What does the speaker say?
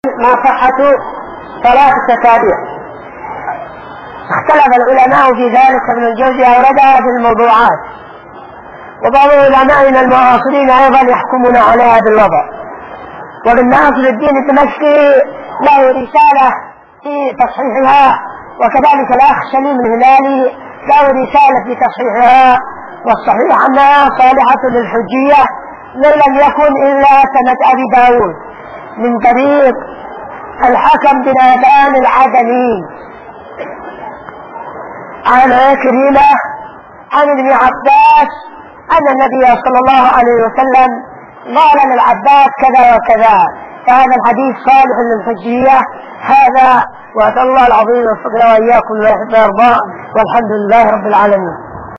ما صحة صلاة التتابع. اختلف العلماء في ذلك، ابن الجوزي أوردها في الموضوعات، وبعض علمائنا المعاصرين أيضا يحكمون عليها بالوضع. وابن ناصر الدين الدمشقي له رسالة في تصحيحها، وكذلك الأخ سليم الهلالي له رسالة في تصحيحها، والصحيح أنها صالحة للحجية لو لم يكن إلا سنة أبي داود من طريق الحكم بن أبان العدني عن عكرمة عن ابن عباس أن النبي صلى الله عليه وسلم قال للعباس كذا وكذا، فهذا الحديث صالح للحجية. هذا وأسأل الله العظيم الصدر وإياكم ويرضى، والحمد لله رب العالمين.